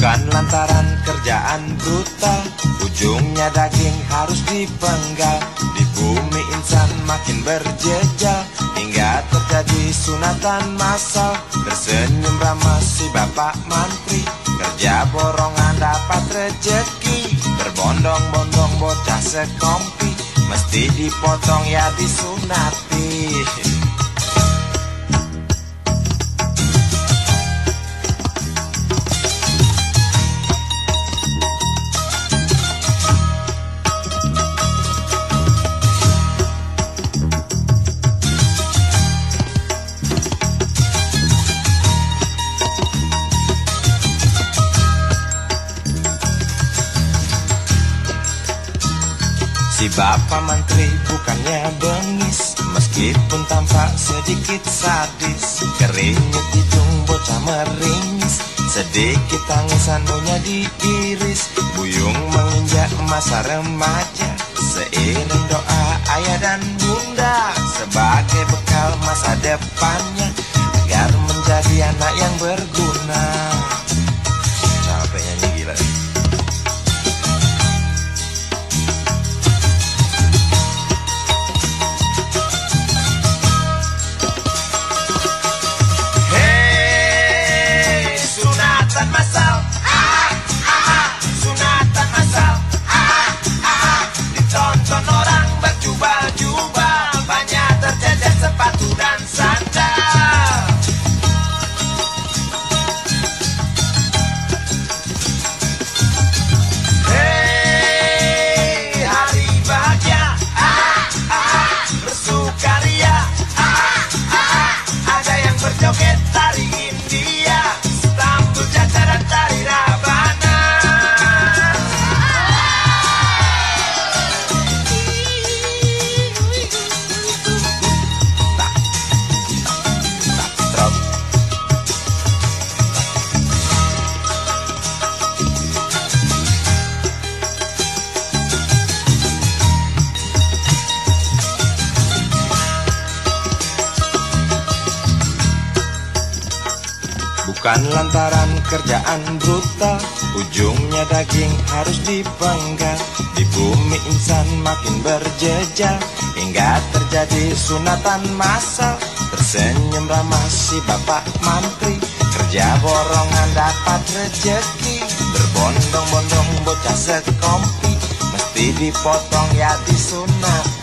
Bukan lantaran kerjaan brutal, ujungnya daging harus dipenggal. Di bumi insan makin berjejal, hingga terjadi sunatan massal. Tersenyum ramah si bapak mantri, kerja borongan dapat rejeki. Berbondong-bondong bocah sekompi, mesti dipotong ya disunati. Si bapak menteri bukannya bengis, meskipun tampak sedikit sadis. Keringet hidung bocah meringis, sedikit tangisan nunya diiris. Buyung menginjak masa remaja, seiring doa ayah dan bunda, sebagai bekal masa depannya, agar menjadi anak yang berguna. Capek nyanyi gila. Joget tari India, Istanbul, Jakarta dan tari Rabana. Bukan lantaran kerjaan brutal, ujungnya daging harus dipenggal. Di bumi insan makin berjejal, hingga terjadi sunatan massal. Tersenyum ramah si bapak mantri, kerja borongan dapat rejeki. Berbondong-bondong bocah sekompi, mesti dipotong ya disunat.